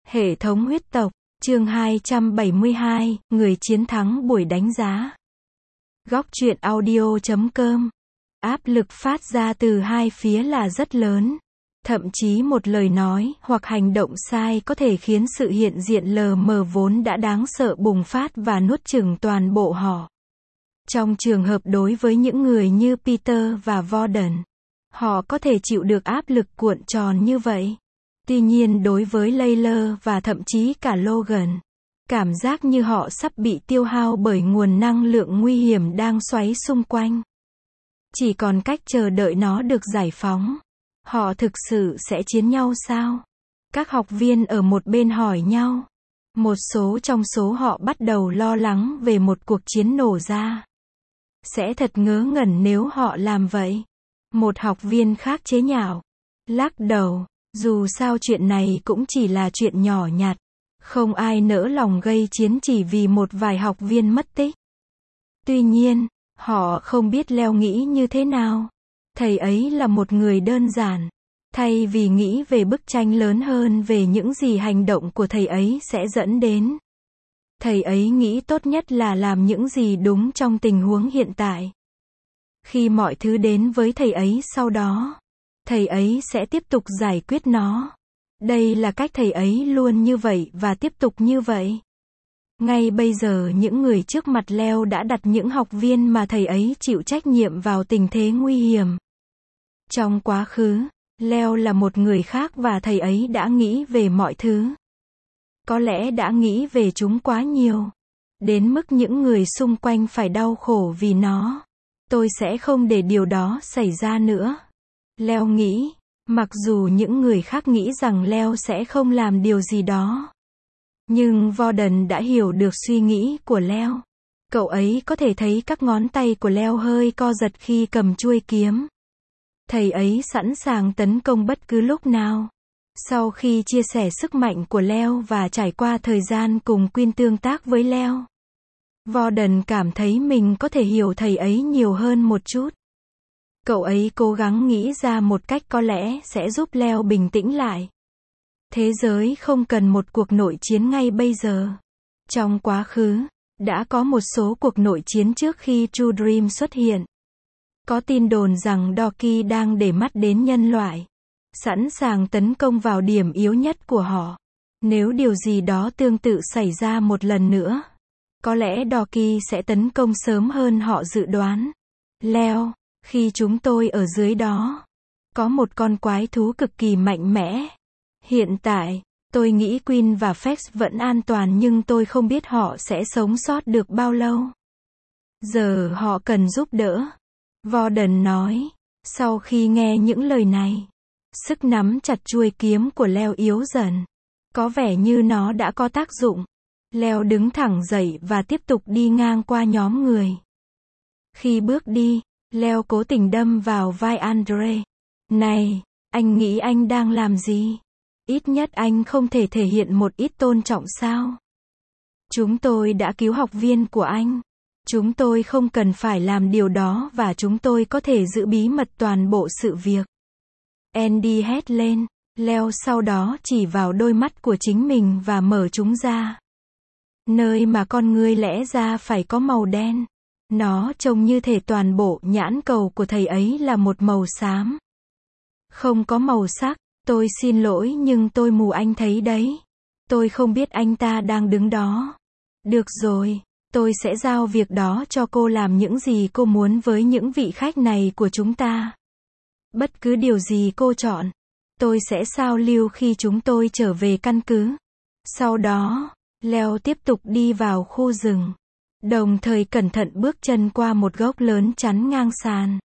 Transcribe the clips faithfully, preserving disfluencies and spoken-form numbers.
Hệ thống huyết tộc, chương hai trăm bảy mươi hai, người chiến thắng buổi đánh giá. Góc truyện audio chấm com. Áp lực phát ra từ hai phía là rất lớn. Thậm chí một lời nói hoặc hành động sai có thể khiến sự hiện diện lờ mờ vốn đã đáng sợ bùng phát và nuốt chửng toàn bộ họ. Trong trường hợp đối với những người như Peter và Warden, họ có thể chịu được áp lực cuộn tròn như vậy. Tuy nhiên đối với Layla và thậm chí cả Logan, cảm giác như họ sắp bị tiêu hao bởi nguồn năng lượng nguy hiểm đang xoáy xung quanh. Chỉ còn cách chờ đợi nó được giải phóng. Họ thực sự sẽ chiến nhau sao? Các học viên ở một bên hỏi nhau. Một số trong số họ bắt đầu lo lắng về một cuộc chiến nổ ra. Sẽ thật ngớ ngẩn nếu họ làm vậy. Một học viên khác chế nhạo, lắc đầu, dù sao chuyện này cũng chỉ là chuyện nhỏ nhặt. Không ai nỡ lòng gây chiến chỉ vì một vài học viên mất tích. Tuy nhiên, họ không biết Leo nghĩ như thế nào. Thầy ấy là một người đơn giản. Thay vì nghĩ về bức tranh lớn hơn về những gì hành động của thầy ấy sẽ dẫn đến, thầy ấy nghĩ tốt nhất là làm những gì đúng trong tình huống hiện tại. Khi mọi thứ đến với thầy ấy sau đó, thầy ấy sẽ tiếp tục giải quyết nó. Đây là cách thầy ấy luôn như vậy và tiếp tục như vậy. Ngay bây giờ những người trước mặt Leo đã đặt những học viên mà thầy ấy chịu trách nhiệm vào tình thế nguy hiểm. Trong quá khứ, Leo là một người khác và thầy ấy đã nghĩ về mọi thứ. Có lẽ đã nghĩ về chúng quá nhiều. Đến mức những người xung quanh phải đau khổ vì nó. Tôi sẽ không để điều đó xảy ra nữa. Leo nghĩ, mặc dù những người khác nghĩ rằng Leo sẽ không làm điều gì đó. Nhưng Warden đã hiểu được suy nghĩ của Leo. Cậu ấy có thể thấy các ngón tay của Leo hơi co giật khi cầm chuôi kiếm. Thầy ấy sẵn sàng tấn công bất cứ lúc nào. Sau khi chia sẻ sức mạnh của Leo và trải qua thời gian cùng Quinn tương tác với Leo, Warden cảm thấy mình có thể hiểu thầy ấy nhiều hơn một chút. Cậu ấy cố gắng nghĩ ra một cách có lẽ sẽ giúp Leo bình tĩnh lại. Thế giới không cần một cuộc nội chiến ngay bây giờ. Trong quá khứ, đã có một số cuộc nội chiến trước khi True Dream xuất hiện. Có tin đồn rằng Doki đang để mắt đến nhân loại, sẵn sàng tấn công vào điểm yếu nhất của họ. Nếu điều gì đó tương tự xảy ra một lần nữa, có lẽ Doki sẽ tấn công sớm hơn họ dự đoán. Leo, khi chúng tôi ở dưới đó, có một con quái thú cực kỳ mạnh mẽ. Hiện tại, tôi nghĩ Quinn và Fex vẫn an toàn nhưng tôi không biết họ sẽ sống sót được bao lâu. Giờ họ cần giúp đỡ. Warden nói. Sau khi nghe những lời này, sức nắm chặt chuôi kiếm của Leo yếu dần. Có vẻ như nó đã có tác dụng. Leo đứng thẳng dậy và tiếp tục đi ngang qua nhóm người. Khi bước đi, Leo cố tình đâm vào vai Andre. Này, anh nghĩ anh đang làm gì? Ít nhất anh không thể thể hiện một ít tôn trọng sao? Chúng tôi đã cứu học viên của anh. Chúng tôi không cần phải làm điều đó và chúng tôi có thể giữ bí mật toàn bộ sự việc. Andy hét lên. Leo sau đó chỉ vào đôi mắt của chính mình và mở chúng ra. Nơi mà con ngươi lẽ ra phải có màu đen. Nó trông như thể toàn bộ nhãn cầu của thầy ấy là một màu xám. Không có màu sắc. Tôi xin lỗi nhưng tôi mù, anh thấy đấy. Tôi không biết anh ta đang đứng đó. Được rồi, tôi sẽ giao việc đó cho cô làm những gì cô muốn với những vị khách này của chúng ta. Bất cứ điều gì cô chọn, tôi sẽ sao lưu khi chúng tôi trở về căn cứ. Sau đó, Leo tiếp tục đi vào khu rừng, đồng thời cẩn thận bước chân qua một gốc lớn chắn ngang sàn.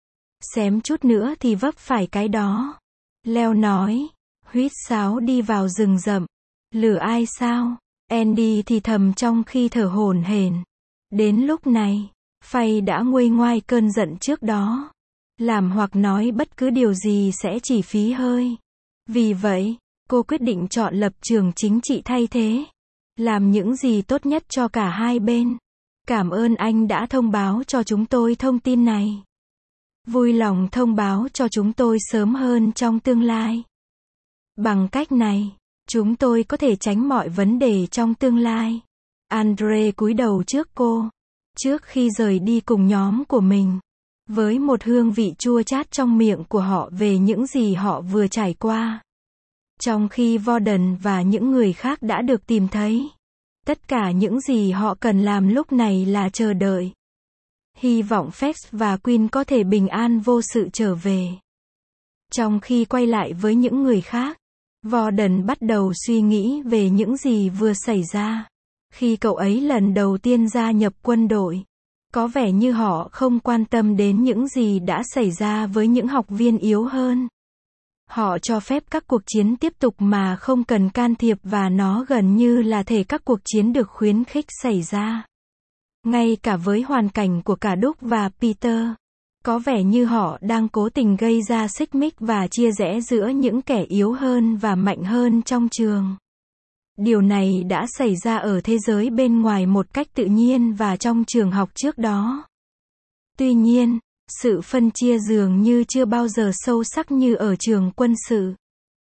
Xém chút nữa thì vấp phải cái đó. Leo nói, huýt sáo đi vào rừng rậm. Lừa ai sao? Andy thì thầm trong khi thở hổn hển. Đến lúc này, Faye đã nguôi ngoai cơn giận trước đó. Làm hoặc nói bất cứ điều gì sẽ chỉ phí hơi. Vì vậy, cô quyết định chọn lập trường chính trị thay thế. Làm những gì tốt nhất cho cả hai bên. Cảm ơn anh đã thông báo cho chúng tôi thông tin này. Vui lòng thông báo cho chúng tôi sớm hơn trong tương lai. Bằng cách này, Chúng tôi có thể tránh mọi vấn đề trong tương lai. Andre cúi đầu trước cô. Trước khi rời đi cùng nhóm của mình. Với một hương vị chua chát trong miệng của họ về những gì họ vừa trải qua. Trong khi Warden và những người khác đã được tìm thấy. Tất cả những gì họ cần làm lúc này là chờ đợi. Hy vọng Fex và Queen có thể bình an vô sự trở về. Trong khi quay lại với những người khác, Warden bắt đầu suy nghĩ về những gì vừa xảy ra. Khi cậu ấy lần đầu tiên gia nhập quân đội, có vẻ như họ không quan tâm đến những gì đã xảy ra với những học viên yếu hơn. Họ cho phép các cuộc chiến tiếp tục mà không cần can thiệp và nó gần như là thể các cuộc chiến được khuyến khích xảy ra. Ngay cả với hoàn cảnh của cả Doug và Peter, có vẻ như họ đang cố tình gây ra xích mích và chia rẽ giữa những kẻ yếu hơn và mạnh hơn trong trường. Điều này đã xảy ra ở thế giới bên ngoài một cách tự nhiên và trong trường học trước đó. Tuy nhiên, sự phân chia dường như chưa bao giờ sâu sắc như ở trường quân sự.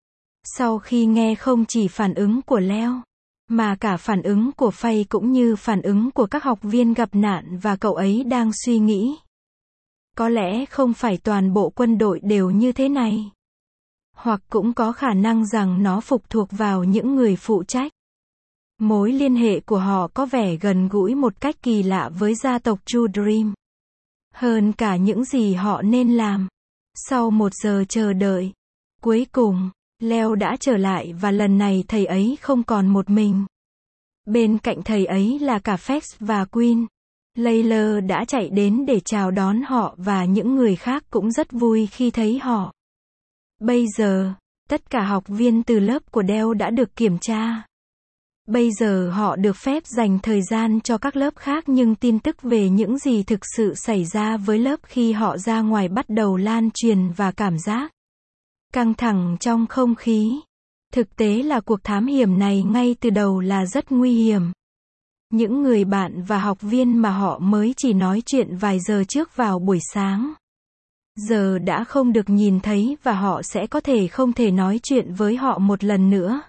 Sau khi nghe không chỉ phản ứng của Leo, mà cả phản ứng của Faye cũng như phản ứng của các học viên gặp nạn và cậu ấy đang suy nghĩ. Có lẽ không phải toàn bộ quân đội đều như thế này. Hoặc cũng có khả năng rằng nó phụ thuộc vào những người phụ trách. Mối liên hệ của họ có vẻ gần gũi một cách kỳ lạ với gia tộc True Dream. Hơn cả những gì họ nên làm. Sau một giờ chờ đợi, cuối cùng, Leo đã trở lại và lần này thầy ấy không còn một mình. Bên cạnh thầy ấy là cả Fex và Queen. Layla đã chạy đến để chào đón họ và những người khác cũng rất vui khi thấy họ. Bây giờ, tất cả học viên từ lớp của Dell đã được kiểm tra. Bây giờ họ được phép dành thời gian cho các lớp khác nhưng tin tức về những gì thực sự xảy ra với lớp khi họ ra ngoài bắt đầu lan truyền và cảm giác căng thẳng trong không khí. Thực tế là cuộc thám hiểm này ngay từ đầu là rất nguy hiểm. Những người bạn và học viên mà họ mới chỉ nói chuyện vài giờ trước vào buổi sáng, giờ đã không được nhìn thấy và họ sẽ có thể không thể nói chuyện với họ một lần nữa.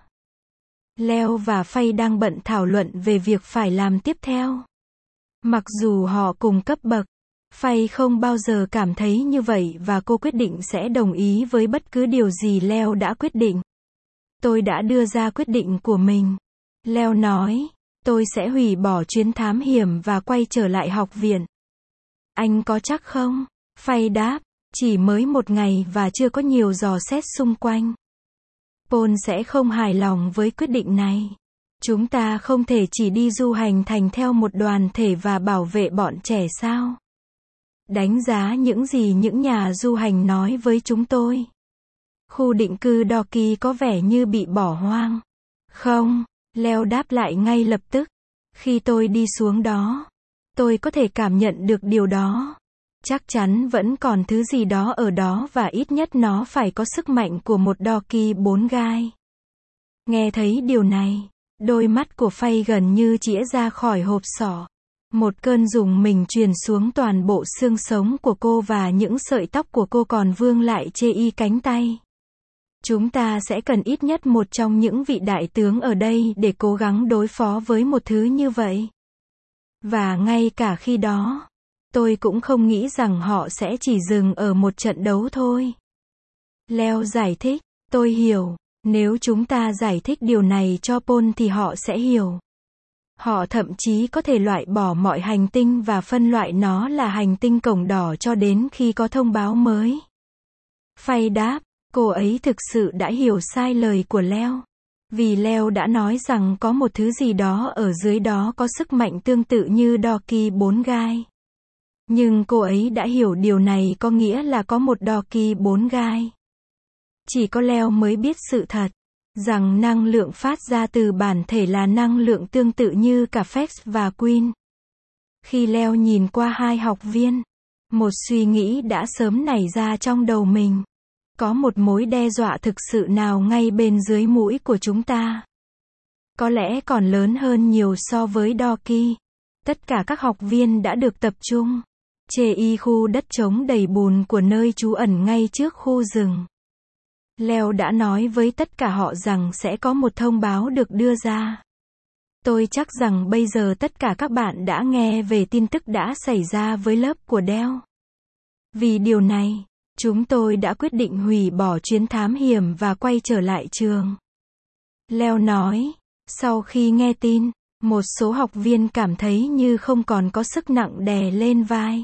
Leo và Faye đang bận thảo luận về việc phải làm tiếp theo. Mặc dù họ cùng cấp bậc, Faye không bao giờ cảm thấy như vậy và cô quyết định sẽ đồng ý với bất cứ điều gì Leo đã quyết định. Tôi đã đưa ra quyết định của mình. Leo nói, tôi sẽ hủy bỏ chuyến thám hiểm và quay trở lại học viện. Anh có chắc không? Faye đáp, chỉ mới một ngày và chưa có nhiều dò xét xung quanh. Paul sẽ không hài lòng với quyết định này. Chúng ta không thể chỉ đi du hành thành theo một đoàn thể và bảo vệ bọn trẻ sao? Đánh giá những gì những nhà du hành nói với chúng tôi. Khu định cư Doki có vẻ như bị bỏ hoang. Không, Leo đáp lại ngay lập tức. Khi tôi đi xuống đó, tôi có thể cảm nhận được điều đó. Chắc chắn vẫn còn thứ gì đó ở đó và ít nhất nó phải có sức mạnh của một Doki bốn gai. Nghe thấy điều này, đôi mắt của Faye gần như chĩa ra khỏi hộp sọ. Một cơn rùng mình truyền xuống toàn bộ xương sống của cô và những sợi tóc của cô còn vương lại chê y cánh tay. Chúng ta sẽ cần ít nhất một trong những vị đại tướng ở đây để cố gắng đối phó với một thứ như vậy. Và ngay cả khi đó, tôi cũng không nghĩ rằng họ sẽ chỉ dừng ở một trận đấu thôi. Leo giải thích, tôi hiểu, nếu chúng ta giải thích điều này cho Paul thì họ sẽ hiểu. Họ thậm chí có thể loại bỏ mọi hành tinh và phân loại nó là hành tinh cổng đỏ cho đến khi có thông báo mới. Faye đáp, cô ấy thực sự đã hiểu sai lời của Leo. Vì Leo đã nói rằng có một thứ gì đó ở dưới đó có sức mạnh tương tự như Doki bốn gai. Nhưng cô ấy đã hiểu điều này có nghĩa là có một Doki bốn gai. Chỉ có Leo mới biết sự thật, rằng năng lượng phát ra từ bản thể là năng lượng tương tự như cả Fex và Queen. Khi Leo nhìn qua hai học viên, một suy nghĩ đã sớm nảy ra trong đầu mình. Có một mối đe dọa thực sự nào ngay bên dưới mũi của chúng ta? Có lẽ còn lớn hơn nhiều so với Doki. Tất cả các học viên đã được tập trung. Chê y khu đất trống đầy bùn của nơi trú ẩn ngay trước khu rừng. Leo đã nói với tất cả họ rằng sẽ có một thông báo được đưa ra. Tôi chắc rằng bây giờ tất cả các bạn đã nghe về tin tức đã xảy ra với lớp của Dell. Vì điều này, chúng tôi đã quyết định hủy bỏ chuyến thám hiểm và quay trở lại trường. Leo nói, sau khi nghe tin, một số học viên cảm thấy như không còn có sức nặng đè lên vai.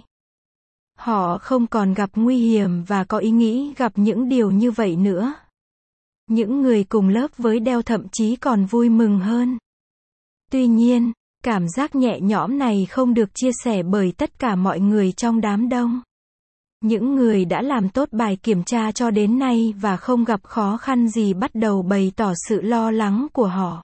Họ không còn gặp nguy hiểm và có ý nghĩ gặp những điều như vậy nữa. Những người cùng lớp với Dell thậm chí còn vui mừng hơn. Tuy nhiên, cảm giác nhẹ nhõm này không được chia sẻ bởi tất cả mọi người trong đám đông. Những người đã làm tốt bài kiểm tra cho đến nay và không gặp khó khăn gì bắt đầu bày tỏ sự lo lắng của họ.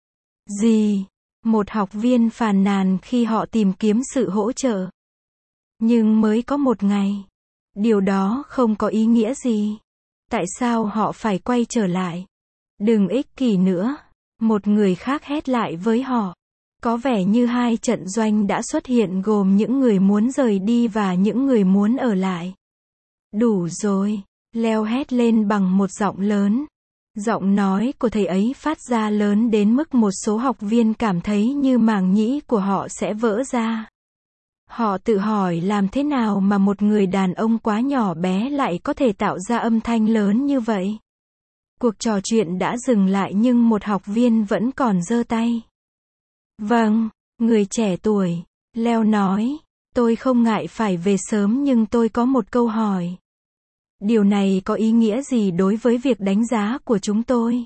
Gì? Một học viên phàn nàn khi họ tìm kiếm sự hỗ trợ. Nhưng mới có một ngày. Điều đó không có ý nghĩa gì. Tại sao họ phải quay trở lại? Đừng ích kỷ nữa. Một người khác hét lại với họ. Có vẻ như hai trận doanh đã xuất hiện gồm những người muốn rời đi và những người muốn ở lại. Đủ rồi. Leo hét lên bằng một giọng lớn. Giọng nói của thầy ấy phát ra lớn đến mức một số học viên cảm thấy như màng nhĩ của họ sẽ vỡ ra. Họ tự hỏi làm thế nào mà một người đàn ông quá nhỏ bé lại có thể tạo ra âm thanh lớn như vậy. Cuộc trò chuyện đã dừng lại nhưng một học viên vẫn còn giơ tay. Vâng, người trẻ tuổi, Leo nói, tôi không ngại phải về sớm nhưng tôi có một câu hỏi. Điều này có ý nghĩa gì đối với việc đánh giá của chúng tôi?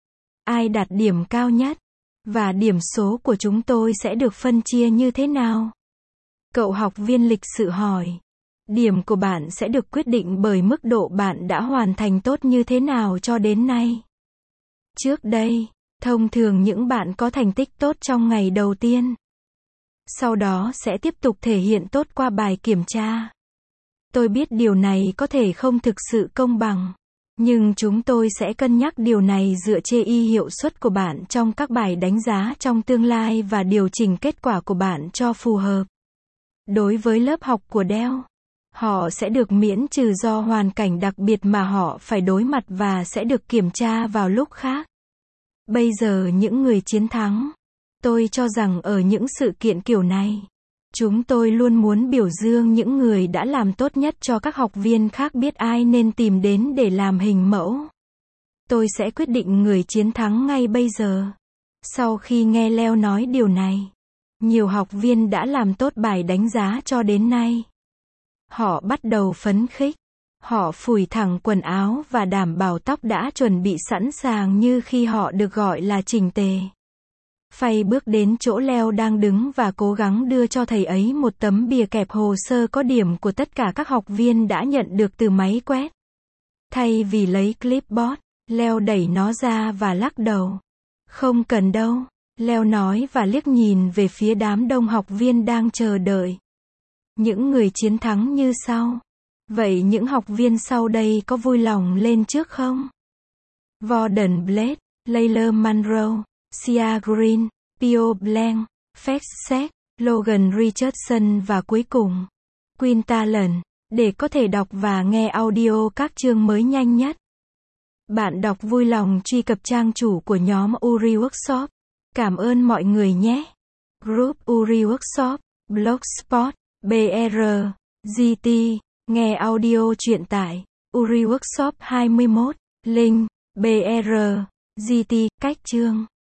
Ai đạt điểm cao nhất? Và điểm số của chúng tôi sẽ được phân chia như thế nào? Cậu học viên lịch sự hỏi. Điểm của bạn sẽ được quyết định bởi mức độ bạn đã hoàn thành tốt như thế nào cho đến nay. Trước đây, thông thường những bạn có thành tích tốt trong ngày đầu tiên. Sau đó sẽ tiếp tục thể hiện tốt qua bài kiểm tra. Tôi biết điều này có thể không thực sự công bằng. Nhưng chúng tôi sẽ cân nhắc điều này dựa trên y hiệu suất của bạn trong các bài đánh giá trong tương lai và điều chỉnh kết quả của bạn cho phù hợp. Đối với lớp học của Dell, họ sẽ được miễn trừ do hoàn cảnh đặc biệt mà họ phải đối mặt và sẽ được kiểm tra vào lúc khác. Bây giờ những người chiến thắng. Tôi cho rằng ở những sự kiện kiểu này, chúng tôi luôn muốn biểu dương những người đã làm tốt nhất cho các học viên khác biết ai nên tìm đến để làm hình mẫu. Tôi sẽ quyết định người chiến thắng ngay bây giờ. Sau khi nghe Leo nói điều này, nhiều học viên đã làm tốt bài đánh giá cho đến nay. Họ bắt đầu phấn khích. Họ phủi thẳng quần áo và đảm bảo tóc đã chuẩn bị sẵn sàng như khi họ được gọi là chỉnh tề. Phay bước đến chỗ Leo đang đứng và cố gắng đưa cho thầy ấy một tấm bìa kẹp hồ sơ có điểm của tất cả các học viên đã nhận được từ máy quét. Thay vì lấy clipboard, Leo đẩy nó ra và lắc đầu. Không cần đâu, Leo nói và liếc nhìn về phía đám đông học viên đang chờ đợi. Những người chiến thắng như sau. Vậy những học viên sau đây có vui lòng lên trước không? Vorden Blade, Layla Monroe, Sia Green, Pio Blanc, Fex Set, Logan Richardson và cuối cùng, Quinta Lần. Để có thể đọc và nghe audio các chương mới nhanh nhất, bạn đọc vui lòng truy cập trang chủ của nhóm Uri Workshop. Cảm ơn mọi người nhé. Group Uri Workshop, Blogspot, bê rờ, giê tê, nghe audio truyện tại Uri Workshop hai mươi mốt, link, bê rờ, giê tê, cách chương.